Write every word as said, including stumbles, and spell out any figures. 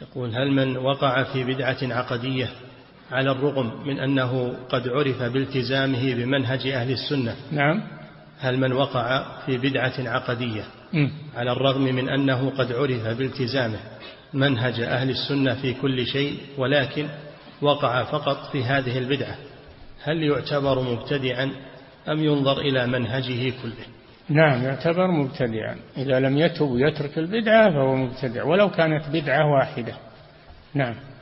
يقول: هل من وقع في بدعة عقدية على الرغم من أنه قد عرف بالتزامه بمنهج أهل السنة؟ نعم. هل من وقع في بدعة عقدية م. على الرغم من أنه قد عرف بالتزامه منهج أهل السنة في كل شيء، ولكن وقع فقط في هذه البدعة، هل يعتبر مبتدعا أم ينظر إلى منهجه كله؟ نعم، يعتبر مبتدعا. إذا لم يتب ويترك البدعة فهو مبتدع ولو كانت بدعة واحدة. نعم.